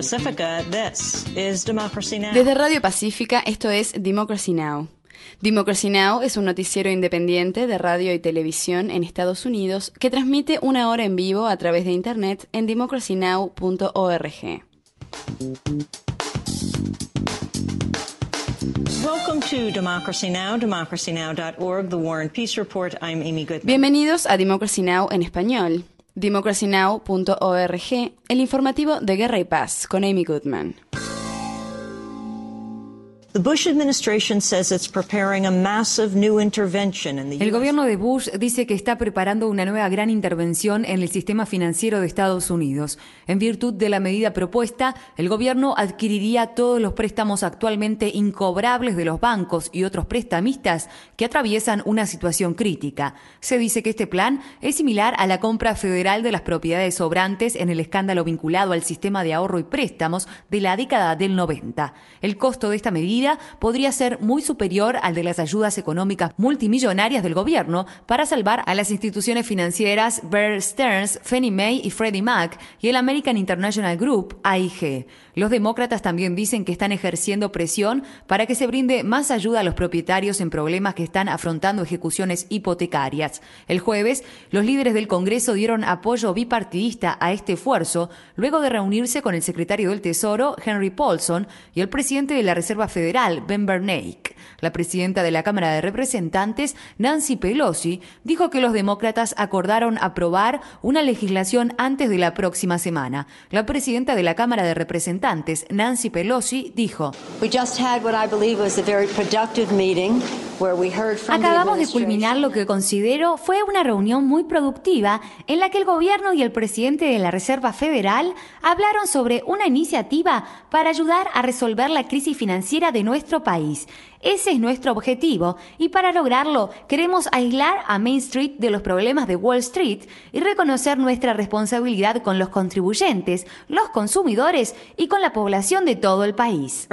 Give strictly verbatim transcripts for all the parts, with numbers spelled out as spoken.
Pacifica, this is Democracy Now! Desde Radio Pacífica, esto es Democracy Now! Democracy Now! Es un noticiero independiente de radio y televisión en Estados Unidos que transmite una hora en vivo a través de internet en democracy now punto org. Welcome to Democracy Now!, democracy now dot org, The War and Peace Report. I'm Amy Goodman. Bienvenidos a Democracy Now! En español. democracy now punto org, el informativo de Guerra y Paz, con Amy Goodman. The Bush administration says it's preparing a massive new intervention in the U S El gobierno de Bush dice que está preparando una nueva gran intervención en el sistema financiero de Estados Unidos. En virtud de la medida propuesta, el gobierno adquiriría todos los préstamos actualmente incobrables de los bancos y otros prestamistas que atraviesan una situación crítica. Se dice que este plan es similar a la compra federal de las propiedades sobrantes en el escándalo vinculado al sistema de ahorro y préstamos de la década del noventa. El costo de esta medida podría ser muy superior al de las ayudas económicas multimillonarias del gobierno para salvar a las instituciones financieras Bear Stearns, Fannie Mae y Freddie Mac y el American International Group, A I G. Los demócratas también dicen que están ejerciendo presión para que se brinde más ayuda a los propietarios en problemas que están afrontando ejecuciones hipotecarias. El jueves, los líderes del Congreso dieron apoyo bipartidista a este esfuerzo luego de reunirse con el secretario del Tesoro, Henry Paulson, y el presidente de la Reserva Federal, Ben Bernanke. La presidenta de la Cámara de Representantes, Nancy Pelosi, dijo que los demócratas acordaron aprobar una legislación antes de la próxima semana. La presidenta de la Cámara de Representantes, Nancy Pelosi, dijo: Acabamos de culminar lo que considero fue una reunión muy productiva en la que el gobierno y el presidente de la Reserva Federal hablaron sobre una iniciativa para ayudar a resolver la crisis financiera de nuestro país. Ese es nuestro objetivo y para lograrlo queremos aislar a Main Street de los problemas de Wall Street y reconocer nuestra responsabilidad con los contribuyentes, los consumidores y con la población de todo el país.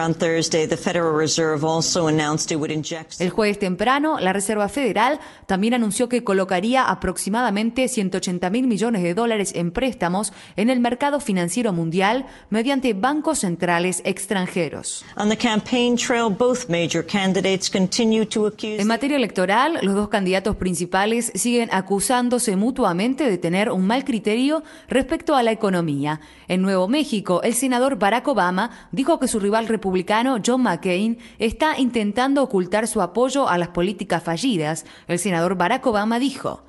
El jueves temprano, la Reserva Federal también anunció que colocaría aproximadamente ciento ochenta mil millones de dólares en préstamos en el mercado financiero mundial mediante bancos centrales extranjeros. On the campaign trail, both major candidates continue to accuse... En materia electoral, los dos candidatos principales siguen acusándose mutuamente de tener un mal criterio respecto a la economía. En Nuevo México, el senador Barack Obama dijo que su rival republicano, John McCain, está intentando ocultar su apoyo a las políticas fallidas. El senador Barack Obama dijo: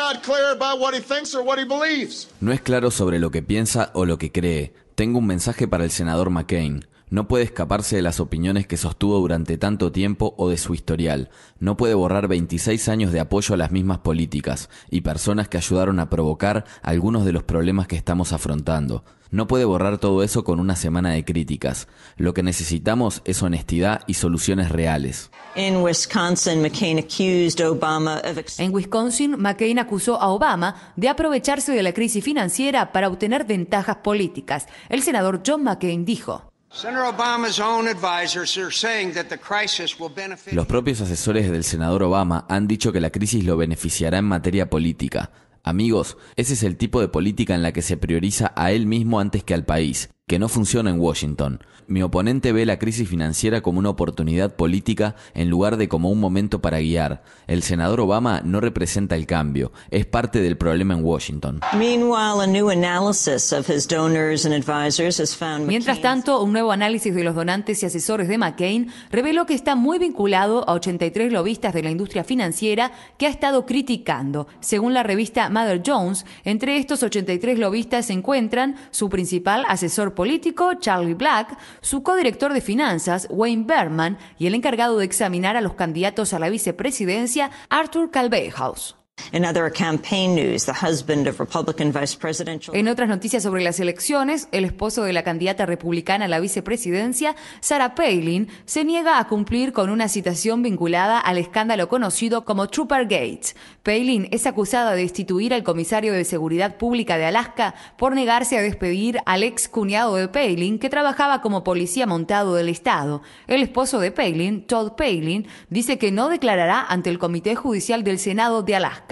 No es claro sobre lo que piensa o lo que cree. Tengo un mensaje para el senador McCain. No puede escaparse de las opiniones que sostuvo durante tanto tiempo o de su historial. No puede borrar veintiséis años de apoyo a las mismas políticas y personas que ayudaron a provocar algunos de los problemas que estamos afrontando. No puede borrar todo eso con una semana de críticas. Lo que necesitamos es honestidad y soluciones reales. In Wisconsin, McCain accused Obama of... En Wisconsin, McCain acusó a Obama de aprovecharse de la crisis financiera para obtener ventajas políticas. El senador John McCain dijo: Los propios asesores del senador Obama han dicho que la crisis lo beneficiará en materia política. Amigos, ese es el tipo de política en la que se prioriza a él mismo antes que al país, que no funciona en Washington. Mi oponente ve la crisis financiera como una oportunidad política en lugar de como un momento para guiar. El senador Obama no representa el cambio, es parte del problema en Washington. Mientras tanto, un nuevo análisis de los donantes y asesores de McCain reveló que está muy vinculado a ochenta y tres lobistas de la industria financiera que ha estado criticando. Según la revista Mother Jones, entre estos ochenta y tres lobistas se encuentran su principal asesor político, Charlie Black, su codirector de finanzas, Wayne Berman, y el encargado de examinar a los candidatos a la vicepresidencia, Arthur Callebaut. In other campaign news, the husband of Republican Vice Presidential... En otras noticias sobre las elecciones, el esposo de la candidata republicana a la vicepresidencia, Sarah Palin, se niega a cumplir con una citación vinculada al escándalo conocido como Trooper Gates. Palin es acusada de destituir al comisario de Seguridad Pública de Alaska por negarse a despedir al ex cuñado de Palin, que trabajaba como policía montado del estado. El esposo de Palin, Todd Palin, dice que no declarará ante el Comité Judicial del Senado de Alaska.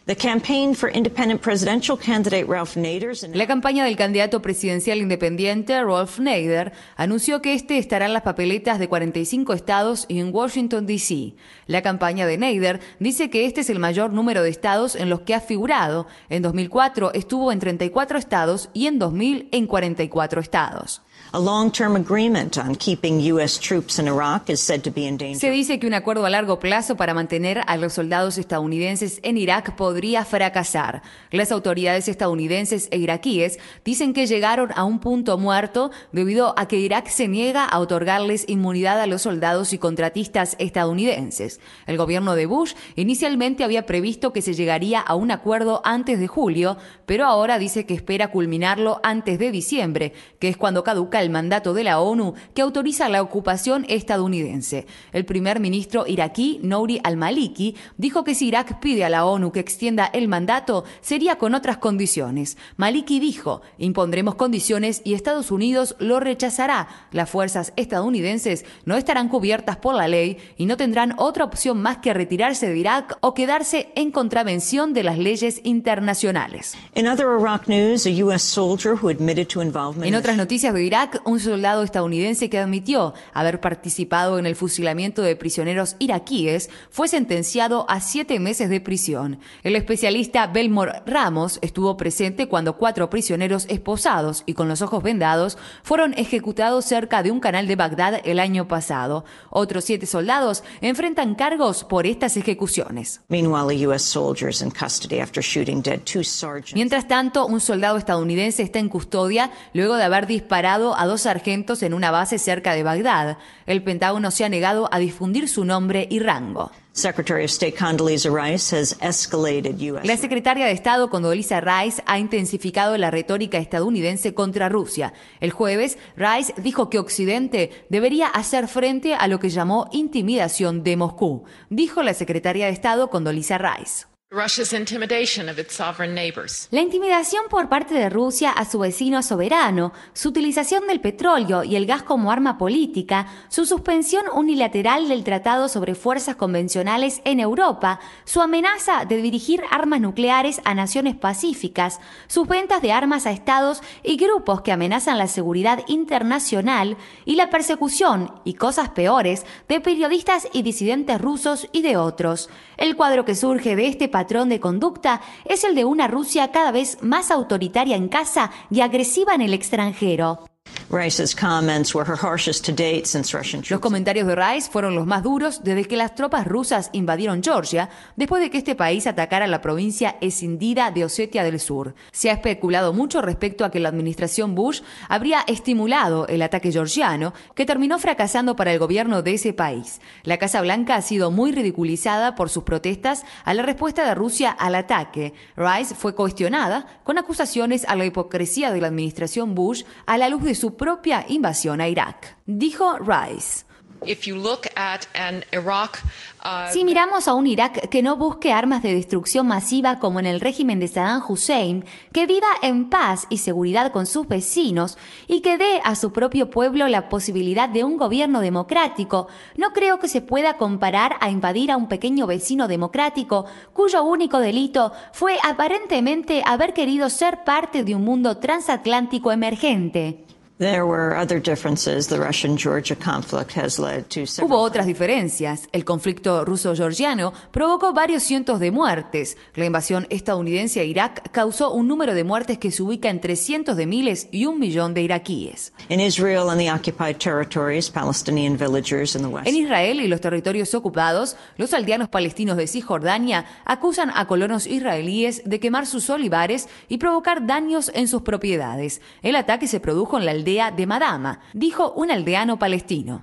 The campaign for independent presidential candidate Ralph Nader. La campaña del candidato presidencial independiente Ralph Nader anunció que este estará en las papeletas de cuarenta y cinco estados y en Washington, D C La campaña de Nader dice que este es el mayor número de estados en los que ha figurado. En dos mil cuatro estuvo en treinta y cuatro estados y en dos mil en cuarenta y cuatro estados. A long-term agreement on keeping U S troops in Iraq is said to be in danger. Se dice que un acuerdo a largo plazo para mantener a los soldados estadounidenses en Irak podría fracasar. Las autoridades estadounidenses e iraquíes dicen que llegaron a un punto muerto debido a que Irak se niega a otorgarles inmunidad a los soldados y contratistas estadounidenses. El gobierno de Bush inicialmente había previsto que se llegaría a un acuerdo antes de julio, pero ahora dice que espera culminarlo antes de diciembre, que es cuando caduca el mandato de la ONU que autoriza la ocupación estadounidense. El primer ministro iraquí, Nouri al-Maliki, dijo que si Irak pide a la ONU que extienda el mandato, sería con otras condiciones. Maliki dijo, impondremos condiciones y Estados Unidos lo rechazará. Las fuerzas estadounidenses no estarán cubiertas por la ley y no tendrán otra opción más que retirarse de Irak o quedarse en contravención de las leyes internacionales. In other Iraq news, a U S soldier who admitted to involvement En otras noticias de Irak, un soldado estadounidense que admitió haber participado en el fusilamiento de prisioneros iraquíes fue sentenciado a siete meses de prisión. El especialista Belmore Ramos estuvo presente cuando cuatro prisioneros esposados y con los ojos vendados fueron ejecutados cerca de un canal de Bagdad el año pasado. Otros siete soldados enfrentan cargos por estas ejecuciones. Meanwhile, a U S soldier is in custody after shooting dead two sergeants. Mientras tanto, un soldado estadounidense está en custodia luego de haber disparado a dos sargentos en una base cerca de Bagdad. El Pentágono se ha negado a difundir su nombre y rango. Secretary of State Condoleezza Rice has escalated U S La secretaria de Estado Condoleezza Rice ha intensificado la retórica estadounidense contra Rusia. El jueves, Rice dijo que Occidente debería hacer frente a lo que llamó intimidación de Moscú. Dijo la secretaria de Estado Condoleezza Rice. Russia's intimidation of its sovereign neighbors. La intimidación por parte de Rusia a su vecino soberano, su utilización del petróleo y el gas como arma política, su suspensión unilateral del Tratado sobre Fuerzas Convencionales en Europa, su amenaza de dirigir armas nucleares a naciones pacíficas, sus ventas de armas a estados y grupos que amenazan la seguridad internacional y la persecución, y cosas peores, de periodistas y disidentes rusos y de otros. El cuadro que surge de este patrón de conducta es el de una Rusia cada vez más autoritaria en casa y agresiva en el extranjero. Rice's comments were her harshest to date since Russian troops. Los comentarios de Rice fueron los más duros desde que las tropas rusas invadieron Georgia, después de que este país atacara la provincia escindida de Osetia del Sur. Se ha especulado mucho respecto a que la administración Bush habría estimulado el ataque georgiano, que terminó fracasando para el gobierno de ese país. La Casa Blanca ha sido muy ridiculizada por sus protestas a la respuesta de Rusia al ataque. Rice fue cuestionada con acusaciones a la hipocresía de la administración Bush a la luz de su propia invasión a Irak. Dijo Rice. If you look at an Iraq, uh, Si miramos a un Irak que no busque armas de destrucción masiva como en el régimen de Saddam Hussein, que viva en paz y seguridad con sus vecinos y que dé a su propio pueblo la posibilidad de un gobierno democrático, no creo que se pueda comparar a invadir a un pequeño vecino democrático cuyo único delito fue aparentemente haber querido ser parte de un mundo transatlántico emergente. There were other differences. The Russian-Georgia conflict has led to several... Hubo otras diferencias. El conflicto ruso-georgiano provocó varios cientos de muertes. La invasión estadounidense a Irak causó un número de muertes que se ubica entre cientos de miles y un millón de iraquíes. In Israel and the occupied territories, Palestinian villagers in the west. En Israel y los territorios ocupados, los aldeanos palestinos de Cisjordania acusan a colonos israelíes de quemar sus olivares y provocar daños en sus propiedades. El ataque se produjo en la aldea de Madama, dijo un aldeano palestino.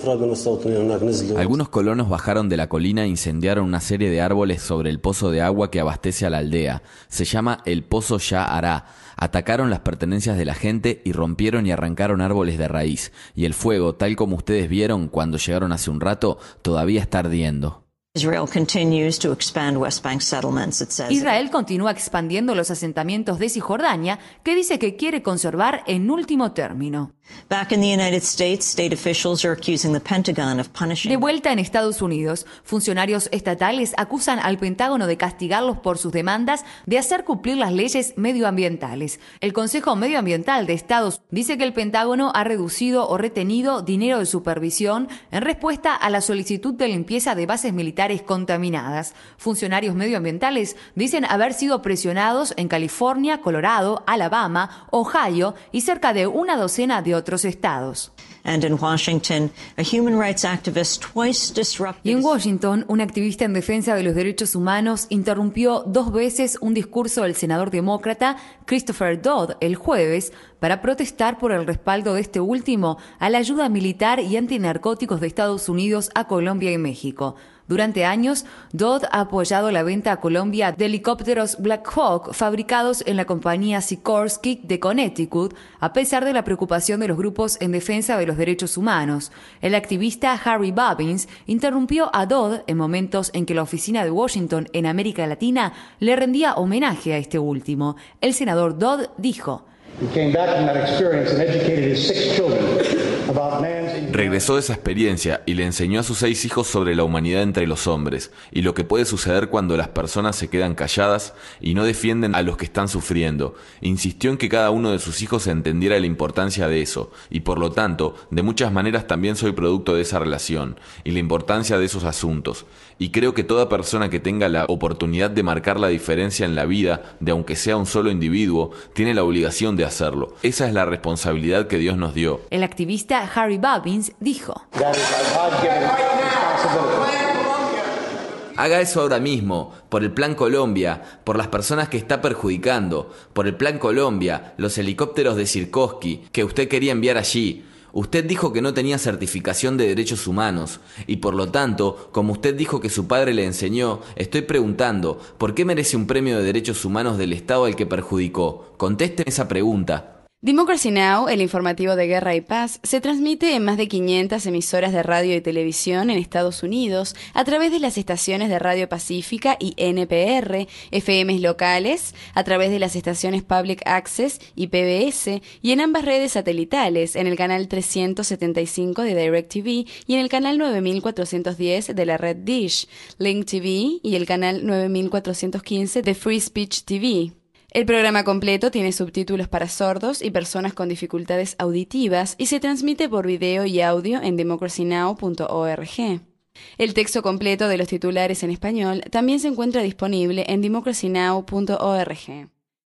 Algunos colonos bajaron de la colina e incendiaron una serie de árboles sobre el pozo de agua que abastece a la aldea. Se llama el Pozo Sha'ara. Atacaron las pertenencias de la gente y rompieron y arrancaron árboles de raíz. Y el fuego, tal como ustedes vieron cuando llegaron hace un rato, todavía está ardiendo. Israel continues to expand West Bank settlements, it says. Israel continúa expandiendo los asentamientos de Cisjordania, que dice que quiere conservar en último término. Back in the United States, state officials are accusing the Pentagon of punishing. De vuelta en Estados Unidos, funcionarios estatales acusan al Pentágono de castigarlos por sus demandas de hacer cumplir las leyes medioambientales. El Consejo Medioambiental de Estados dice que el Pentágono ha reducido o retenido dinero de supervisión en respuesta a la solicitud de limpieza de bases militares contaminadas. Funcionarios medioambientales dicen haber sido presionados en California, Colorado, Alabama, Ohio y cerca de una docena de otros estados. And in Washington, a human rights activist twice disrupted. Y en Washington, un activista en defensa de los derechos humanos interrumpió dos veces un discurso del senador demócrata Christopher Dodd el jueves para protestar por el respaldo de este último a la ayuda militar y antinarcóticos de Estados Unidos a Colombia y México. Durante años, Dodd ha apoyado la venta a Colombia de helicópteros Black Hawk fabricados en la compañía Sikorsky de Connecticut, a pesar de la preocupación de los grupos en defensa de los derechos humanos. El activista Harry Bobbins interrumpió a Dodd en momentos en que la oficina de Washington en América Latina le rendía homenaje a este último. El senador Dodd dijo: Regresó de esa experiencia y le enseñó a sus seis hijos sobre la humanidad entre los hombres y lo que puede suceder cuando las personas se quedan calladas y no defienden a los que están sufriendo. Insistió en que cada uno de sus hijos entendiera la importancia de eso y por lo tanto, de muchas maneras también soy producto de esa relación y la importancia de esos asuntos. Y creo que toda persona que tenga la oportunidad de marcar la diferencia en la vida de aunque sea un solo individuo, tiene la obligación de hacerlo. Esa es la responsabilidad que Dios nos dio. El activista Harry Bobbins dijo: Haga eso ahora mismo, por el Plan Colombia, por las personas que está perjudicando, por el Plan Colombia, los helicópteros de Sikorsky que usted quería enviar allí. Usted dijo que no tenía certificación de derechos humanos, y por lo tanto, como usted dijo que su padre le enseñó, estoy preguntando, ¿por qué merece un premio de derechos humanos del Estado al que perjudicó? Contésteme esa pregunta. Democracy Now!, el informativo de Guerra y Paz, se transmite en más de quinientas emisoras de radio y televisión en Estados Unidos a través de las estaciones de Radio Pacífica y N P R, F Ms locales, a través de las estaciones Public Access y P B S y en ambas redes satelitales, en el canal trescientos setenta y cinco de DirecTV y en el canal nueve mil cuatrocientos diez de la red Dish, Link T V y el canal nueve mil cuatrocientos quince de Free Speech T V. El programa completo tiene subtítulos para sordos y personas con dificultades auditivas y se transmite por video y audio en democracy now punto org. El texto completo de los titulares en español también se encuentra disponible en democracy now punto org.